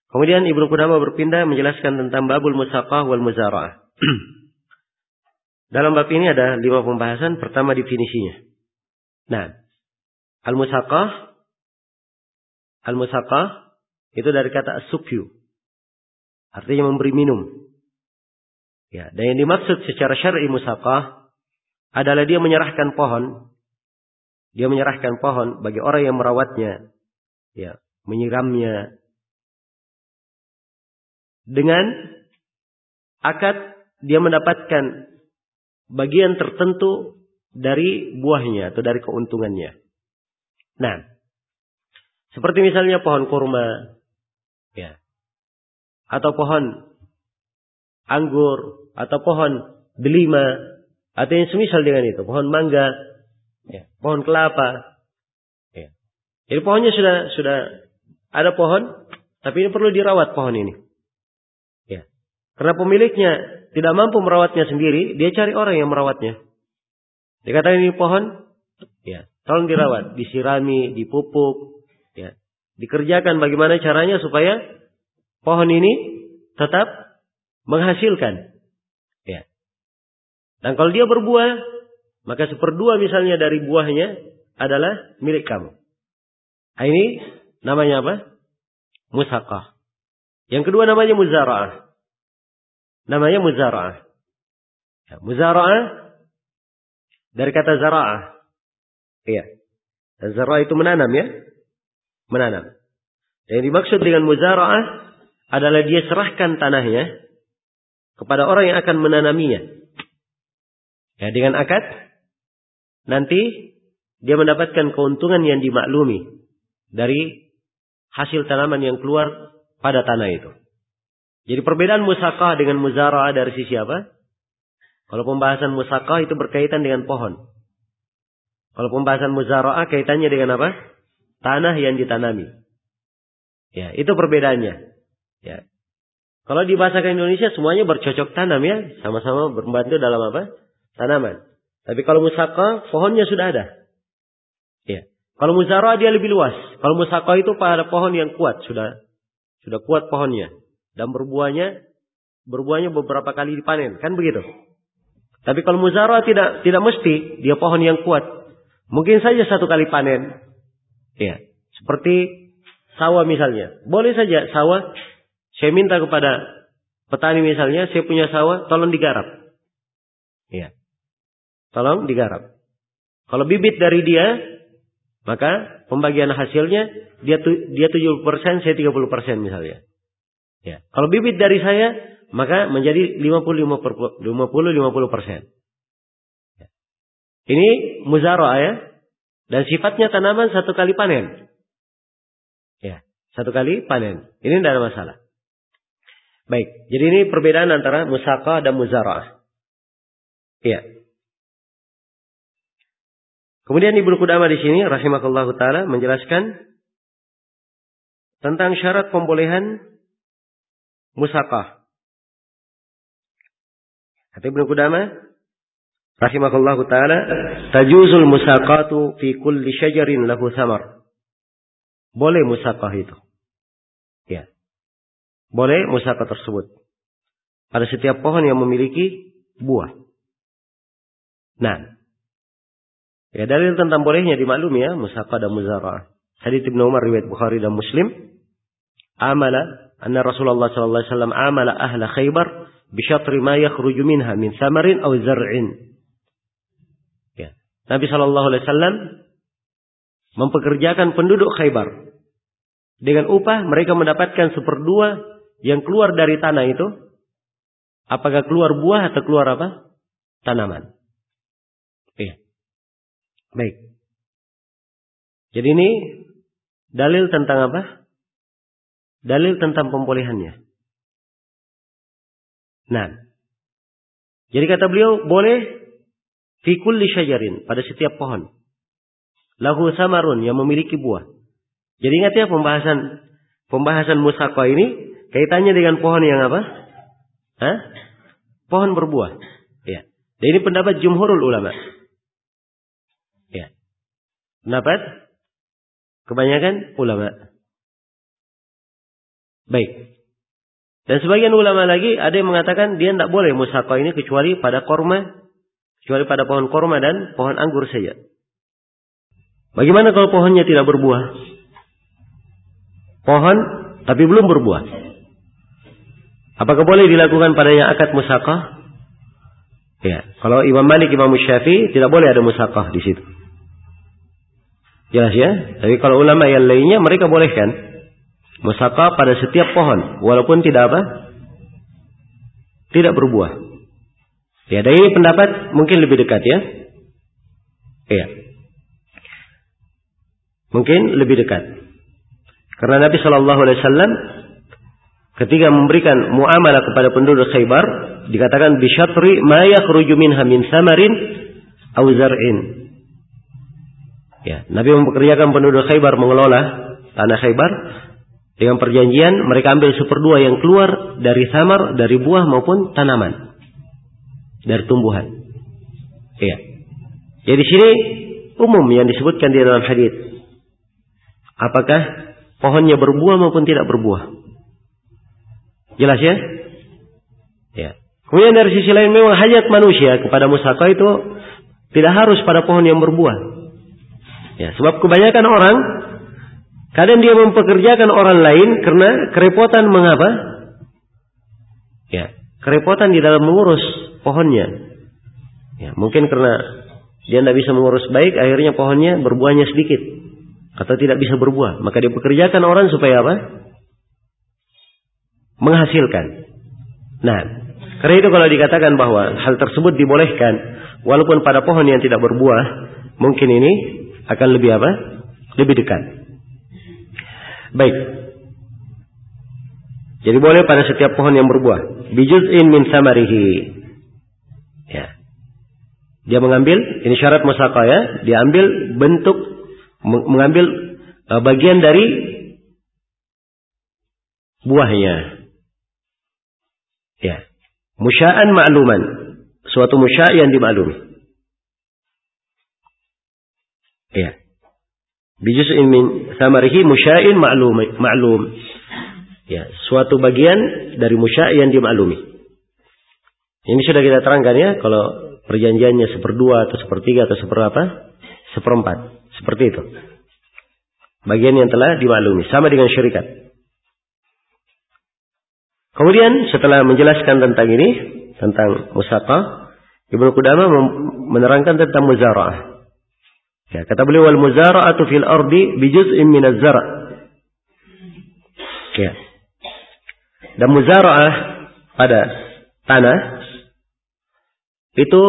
Kemudian Ibnu Qudamah berpindah menjelaskan tentang babul musaqah wal muzara'ah. Dalam bab ini ada 5 pembahasan. Pertama, definisinya. Nah, al-musaqah itu dari kata as-suqyu, artinya memberi minum. Ya, dan yang dimaksud secara syar'i musaqah adalah dia menyerahkan pohon. Dia menyerahkan pohon bagi orang yang merawatnya, ya, menyiramnya dengan akad dia mendapatkan bagian tertentu dari buahnya atau dari keuntungannya. Nah, seperti misalnya pohon kurma, ya, atau pohon anggur, atau pohon delima, atau yang semisal dengan itu, pohon mangga, ya, pohon kelapa. Ya. Jadi pohonnya sudah ada pohon, tapi ini perlu dirawat pohon ini. Ya. Karena pemiliknya tidak mampu merawatnya sendiri, dia cari orang yang merawatnya. Dikatakan ini pohon, ya, tolong dirawat, disirami, dipupuk, ya, dikerjakan bagaimana caranya supaya pohon ini tetap menghasilkan. Ya. Dan kalau dia berbuah, maka 1/2 misalnya dari buahnya adalah milik kamu. Nah, ini namanya apa? Musaqah. Yang kedua namanya muzara'ah. Namanya muzara'ah. Ya, muzara'ah dari kata zara'ah. Iya. Dan zara'ah itu menanam, ya. Menanam. Yang dimaksud dengan muzara'ah adalah dia serahkan tanahnya kepada orang yang akan menanaminya. Ya, dengan akad nanti dia mendapatkan keuntungan yang dimaklumi dari hasil tanaman yang keluar pada tanah itu. Jadi perbedaan musaqah dengan muzara'ah dari sisi apa? Kalau pembahasan musaqah itu berkaitan dengan pohon. Kalau pembahasan muzara'ah kaitannya dengan apa? Tanah yang ditanami. Ya, itu perbedaannya. Ya. Kalau di bahasa Indonesia semuanya bercocok tanam, ya, sama-sama membantu dalam apa? Tanaman. Tapi kalau musaqah pohonnya sudah ada. Ya. Kalau muzara'ah dia lebih luas. Kalau musaqah itu pada pohon yang kuat, sudah kuat pohonnya dan berbuahnya beberapa kali dipanen, kan begitu. Tapi kalau muzara'ah tidak mesti dia pohon yang kuat. Mungkin saja 1 kali panen. Ya, seperti sawah misalnya. Boleh saja sawah saya minta kepada petani misalnya, saya punya sawah, tolong digarap. Ya. Tolong digarap. Kalau bibit dari dia, maka pembagian hasilnya dia 70%, saya 30% misalnya. Ya. Kalau bibit dari saya, maka menjadi 50-50%. Ya. Ini muzara'ah, ya. Dan sifatnya tanaman 1 kali panen. Ya, 1 kali panen. Ini tidak ada masalah. Baik, jadi ini perbedaan antara musaqah dan muzara'ah. Ya. Kemudian Ibnu Qudamah di sini rahimahullahu taala menjelaskan tentang syarat pembolehan musaqah. Kata Ibnu Qudamah rahimahullahu taala, tajuzul musaqatu fi kulli syajarin lahu thamar. Boleh musaqah itu. Ya. Boleh musaqah tersebut pada setiap pohon yang memiliki buah. Nah, ya, dalil tentang bolehnya dimaklumi, ya, musaqah dan muzara'ah. Hadits Ibnu Umar riwayat Bukhari dan Muslim. Anna Rasulullah sallallahu alaihi wasallam amala ahla Khaybar bi syatri ma yakhruju minha min thamarin aw zar'in. Ya. Nabi sallallahu alaihi wasallam mempekerjakan penduduk Khaybar. Dengan upah mereka mendapatkan 1/2 yang keluar dari tanah itu. Apakah keluar buah atau keluar apa? Tanaman. Iya. Baik. Jadi ini dalil tentang apa? Dalil tentang pembolehannya. Nah, jadi kata beliau boleh fi kulli syajarin, pada setiap pohon. Lahu samarun, yang memiliki buah. Jadi ingat, ya, pembahasan musaqah ini kaitannya dengan pohon yang apa? Pohon berbuah. Ya. Dan ini pendapat jumhurul ulama. Ya. Pendapat kebanyakan ulama. Baik. Dan sebagian ulama lagi ada yang mengatakan dia tidak boleh musaqah ini kecuali pada korma, kecuali pada pohon korma dan pohon anggur saja. Bagaimana kalau pohonnya tidak berbuah? Pohon tapi belum berbuah. Apakah boleh dilakukan padanya akad musaqah? Ya, kalau Imam Malik, Imam Syafi'i tidak boleh ada musaqah di situ. Jelas ya? Tapi kalau ulama yang lainnya mereka bolehkan musaqah pada setiap pohon walaupun tidak apa? Tidak berbuah. Ya, dari ini pendapat mungkin lebih dekat ya. Iya. Mungkin lebih dekat. Karena Nabi sallallahu alaihi wasallam ketika memberikan muamalah kepada penduduk Khaybar dikatakan bisyatri ma yakhruju minha min samarin aw zar'in. Ya, Nabi mempekerjakan penduduk Khaybar mengelola tanah Khaybar dengan perjanjian mereka ambil 1/2 yang keluar dari samar, dari buah maupun tanaman, dari tumbuhan. Iya. Jadi di sini umum yang disebutkan di dalam hadis. Apakah pohonnya berbuah maupun tidak berbuah? Jelas ya? Ya. Kemudian dari sisi lain memang hajat manusia kepada musaqah itu tidak harus pada pohon yang berbuah. Ya, sebab kebanyakan orang kadang dia mempekerjakan orang lain karena kerepotan mengapa? Ya, kerepotan di dalam mengurus pohonnya. Ya, mungkin karena dia tidak bisa mengurus baik, akhirnya pohonnya berbuahnya sedikit atau tidak bisa berbuah. Maka dia pekerjakan orang supaya apa? Menghasilkan. Nah, karena itu kalau dikatakan bahwa hal tersebut dibolehkan walaupun pada pohon yang tidak berbuah, mungkin ini akan lebih apa? Lebih dekat. Baik. Jadi boleh pada setiap pohon yang berbuah. Bijuz'in min samarihi. Ya. Dia mengambil, ini syarat musaqah ya, dia ambil bentuk, mengambil bagian dari buahnya. Ya. Musya'an ma'luman. Suatu musya' yang dimaklumi. Ya. Bijuz'in min samarihi musya'in ma'lum. Ya, suatu bagian dari musya' yang dimaklumi. Ini sudah kita terangkan ya, kalau perjanjiannya 1/2 atau 1/3 atau 1/4. Seperti itu. Bagian yang telah dimaklumi. Sama dengan syarikat. Kemudian setelah menjelaskan tentang ini, tentang musaqah, Ibnu Qudamah menerangkan tentang muzara'ah. Ya, kata beliau wal muzara'atu fil ardi bi juz'in min az-zar'. Ya. Dan muzara'ah pada tanah itu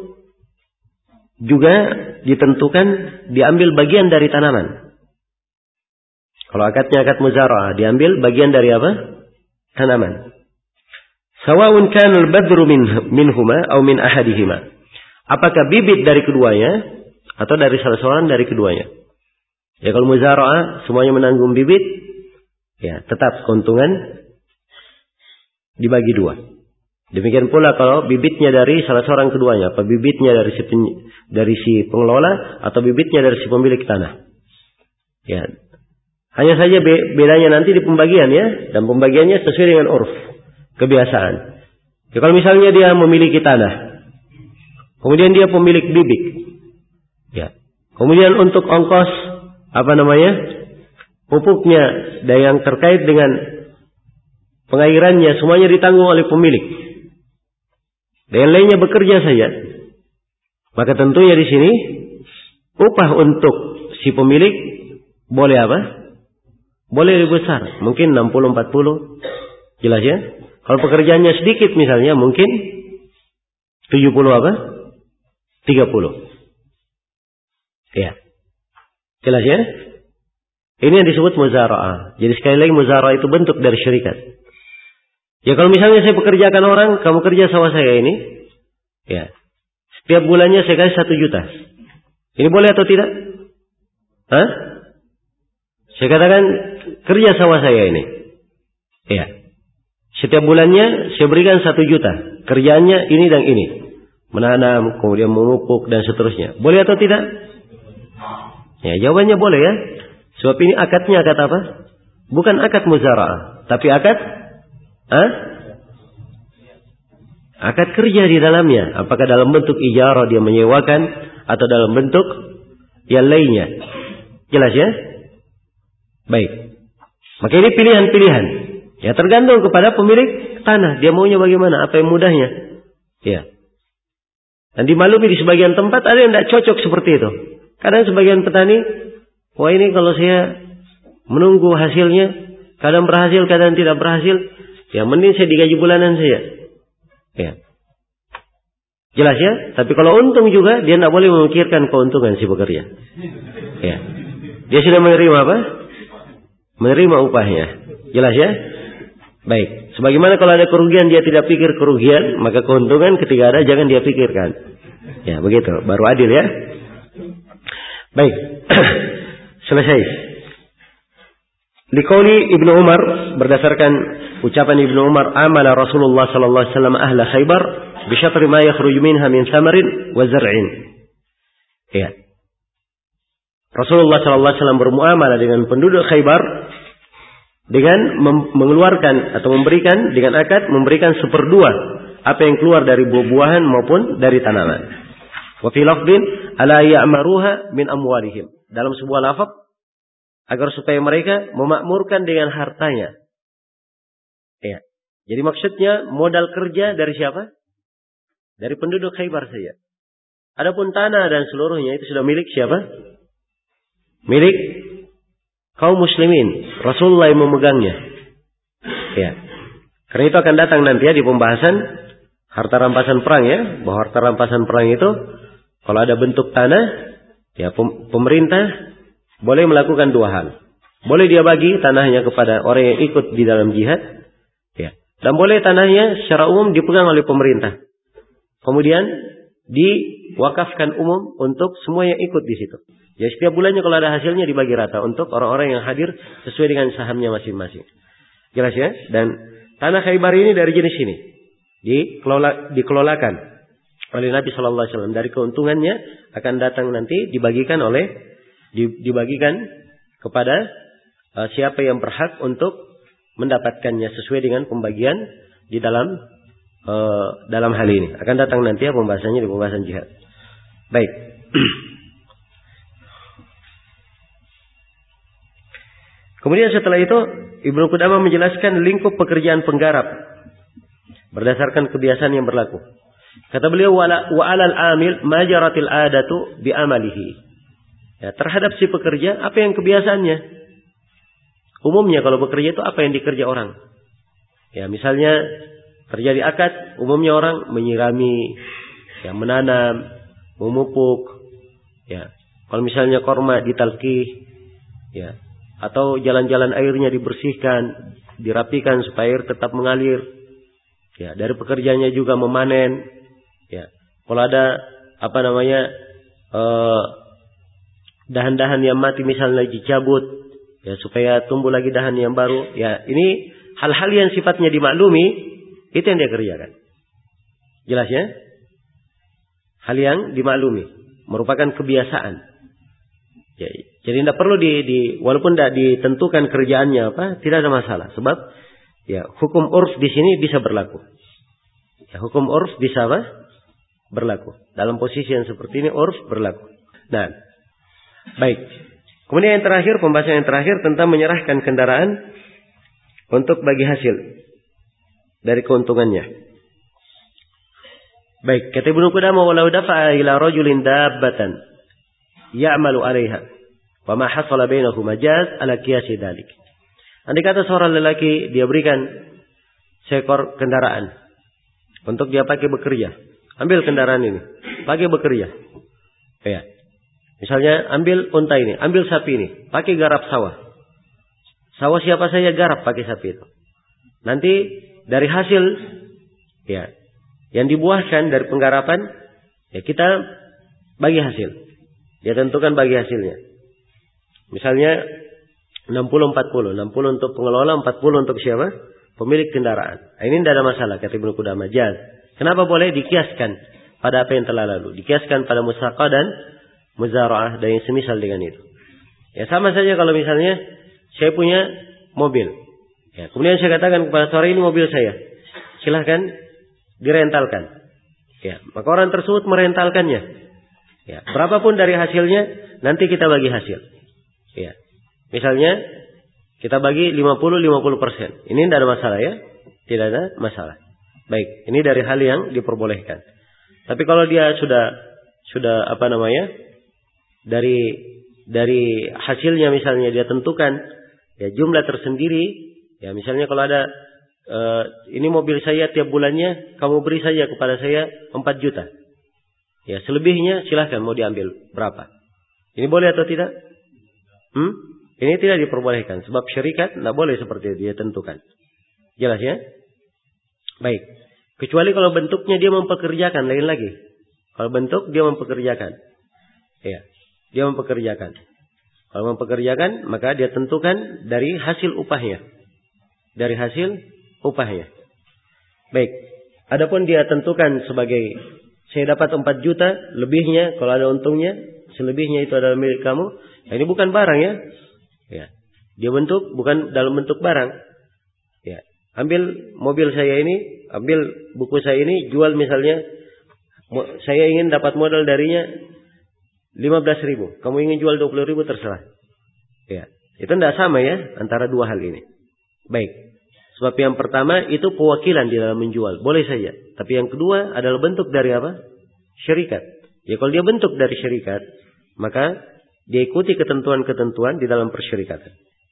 juga ditentukan diambil bagian dari tanaman. Kalau akadnya akad muzara'ah, diambil bagian dari apa? Tanaman. Sawa'un kana al-badru minhuma aw min ahadihima. Apakah bibit dari keduanya atau dari salah seorang dari keduanya? Ya, kalau muzara'ah semuanya menanggung bibit, ya tetap keuntungan dibagi 2. Demikian pula kalau bibitnya dari salah seorang keduanya, apa bibitnya dari si pengelola atau bibitnya dari si pemilik tanah. Ya. Hanya saja bedanya nanti di pembagian ya, dan pembagiannya sesuai dengan urf, kebiasaan. Ya, kalau misalnya dia memiliki tanah, kemudian dia pemilik bibit. Ya. Kemudian untuk ongkos pupuknya dan yang terkait dengan pengairannya semuanya ditanggung oleh pemilik. Dan yang lainnya bekerja saja. Maka tentunya di sini upah untuk si pemilik boleh apa? Boleh lebih besar, mungkin 60-40. Jelas ya? Kalau pekerjaannya sedikit misalnya mungkin 70 apa? 30. Ya. Jelas ya? Ini yang disebut muzara'ah. Jadi sekali lagi muzara'ah itu bentuk dari syarikat. Ya kalau misalnya saya pekerjakan orang, kamu kerja sama saya ini, ya setiap bulannya saya kasih 1 juta. Ini boleh atau tidak? Hah? Saya katakan kerja sama saya ini. Ya. Setiap bulannya saya berikan 1 juta. Kerjaannya ini dan ini. Menanam, kemudian memupuk dan seterusnya. Boleh atau tidak? Ya, jawabannya boleh ya. Sebab ini akadnya akad apa? Bukan akad muzara'ah. Tapi akad akad kerja di dalamnya. Apakah dalam bentuk ijarah dia menyewakan atau dalam bentuk yang lainnya. Jelas ya? Baik. Maka ini pilihan-pilihan. Ya tergantung kepada pemilik tanah. Dia maunya bagaimana? Apa yang mudahnya? Ya. Dan dimaklumi di sebagian tempat ada yang tidak cocok seperti itu. Kadang sebagian petani, wah ini kalau saya menunggu hasilnya, kadang berhasil, kadang tidak berhasil, ya mending saya digaji bulanan saja. Ya. Jelas ya? Tapi kalau untung juga, dia tidak boleh memikirkan keuntungan si pekerja. Ya. Dia sudah menerima apa? Menerima upahnya. Jelas ya? Baik. Sebagaimana kalau ada kerugian dia tidak pikir kerugian, maka keuntungan ketika ada jangan dia pikirkan. Ya, begitu. Baru adil ya. Baik. Selesai. Liqauli Ibnu Umar, berdasarkan ucapan Ibnu Umar, amala Rasulullah sallallahu alaihi wasallam ahla Khaybar bi syatri ma yakhruju minha min thamarin wa zar'in. Ya. Rasulullah sallallahu alaihi wasallam bermuamalah dengan penduduk Khaybar dengan mengeluarkan atau memberikan dengan akad memberikan 1/2 apa yang keluar dari buah-buahan maupun dari tanaman. Wa fi lafdhin ala ya'maruha min amwalihim. Dalam sebuah lafaz agar supaya mereka memakmurkan dengan hartanya. Ya. Jadi maksudnya modal kerja dari siapa? Dari penduduk Khaybar saja. Adapun tanah dan seluruhnya itu sudah milik siapa? Milik kaum muslimin. Rasulullah yang memegangnya. Ya. Karena itu akan datang nanti ya di pembahasan harta rampasan perang ya. Bahwa harta rampasan perang itu kalau ada bentuk tanah, ya pemerintah boleh melakukan 2 hal. Boleh dia bagi tanahnya kepada orang yang ikut di dalam jihad. Ya. Dan boleh tanahnya secara umum dipegang oleh pemerintah. Kemudian diwakafkan umum untuk semua yang ikut di situ. Ya setiap bulannya kalau ada hasilnya dibagi rata untuk orang-orang yang hadir sesuai dengan sahamnya masing-masing. Jelas ya? Dan tanah Khaybar ini dari jenis ini dikelolakan oleh Nabi Sallallahu Alaihi Wasallam. Dari keuntungannya akan datang nanti dibagikan kepada siapa yang berhak untuk mendapatkannya sesuai dengan pembagian di dalam hal ini. Akan datang nanti ya pembahasannya di pembahasan jihad. Baik. Kemudian setelah itu Ibnu Qudamah menjelaskan lingkup pekerjaan penggarap berdasarkan kebiasaan yang berlaku. Kata beliau wa alal amil majaratil adatu bi amalihi. Ya, terhadap si pekerja apa yang kebiasaannya? Umumnya kalau bekerja itu apa yang dikerja orang? Ya, misalnya terjadi akad, umumnya orang menyirami, ya, menanam, memupuk, ya. Kalau misalnya korma ditalqih, ya, atau jalan-jalan airnya dibersihkan, dirapikan supaya air tetap mengalir. Ya, dari pekerjaannya juga memanen. Ya, kalau ada dahan-dahan yang mati misalnya dicabut, ya supaya tumbuh lagi dahan yang baru. Ya, ini hal-hal yang sifatnya dimaklumi, itu yang dia kerjakan. Jelas ya? Hal yang dimaklumi, merupakan kebiasaan. Ya, jadi tidak perlu walaupun tidak ditentukan kerjaannya apa, tidak ada masalah. Sebab ya hukum urf di sini bisa berlaku. Ya, hukum urf bisa berlaku. Dalam posisi yang seperti ini urf berlaku. Nah, baik. Kemudian yang terakhir, pembahasan yang terakhir tentang menyerahkan kendaraan untuk bagi hasil dari keuntungannya. Baik, kata Ibnu Qudamah walau dafa'a ila rajulin dabbatan ya'malu 'alaiha wa ma hasala bainahu majaz ala qiyasi dzalik. Andai kata seorang lelaki dia berikan seekor kendaraan untuk dia pakai bekerja. Ambil kendaraan ini, pakai bekerja. Ya. Misalnya ambil unta ini, ambil sapi ini, pakai garap sawah. Sawah siapa saja garap pakai sapi itu. Nanti dari hasil ya yang dibuahkan dari penggarapan ya kita bagi hasil. Dia tentukan bagi hasilnya. Misalnya 60-40. 60 untuk pengelola, 40 untuk siapa? Pemilik kendaraan. Ini tidak ada masalah kata Ibnu Qudamah. Jaz. Kenapa boleh dikiaskan pada apa yang telah lalu? Dikiaskan pada musaqah dan muzara'ah dan yang semisal dengan itu. Ya sama saja kalau misalnya saya punya mobil. Ya, kemudian saya katakan kepada saudara, ini mobil saya, silahkan direntalkan. Ya, maka orang tersebut merentalkannya. Ya, berapapun dari hasilnya, nanti kita bagi hasil. Ya, misalnya kita bagi 50-50%. Ini tidak ada masalah ya, tidak ada masalah. Baik, ini dari hal yang diperbolehkan. Tapi kalau dia sudah apa namanya, dari hasilnya misalnya dia tentukan ya jumlah tersendiri, ya misalnya kalau ada ini mobil saya tiap bulannya kamu beri saja kepada saya 4 juta. Ya selebihnya silahkan mau diambil berapa. Ini boleh atau tidak? Ini tidak diperbolehkan sebab syarikat tidak boleh seperti itu dia tentukan. Jelas ya? Baik. Kecuali kalau bentuknya dia mempekerjakan, lain lagi. Kalau bentuk dia mempekerjakan. Ya, dia mempekerjakan. Kalau mempekerjakan, maka dia tentukan dari hasil upahnya. Dari hasil upahnya. Baik. Adapun dia tentukan sebagai saya dapat 4 juta, lebihnya kalau ada untungnya, selebihnya itu adalah milik kamu. Nah, ini bukan barang ya. Ya. Dia bukan dalam bentuk barang. Ya. Ambil mobil saya ini, ambil buku saya ini, jual misalnya, saya ingin dapat modal darinya 15.000. Kamu ingin jual 20.000 terserah. Ya, itu tidak sama ya antara dua hal ini. Baik. Sebab yang pertama itu pewakilan di dalam menjual, boleh saja. Tapi yang kedua adalah bentuk dari apa? Syarikat. Ya kalau dia bentuk dari syarikat, maka dia ikuti ketentuan-ketentuan di dalam persyarikatan.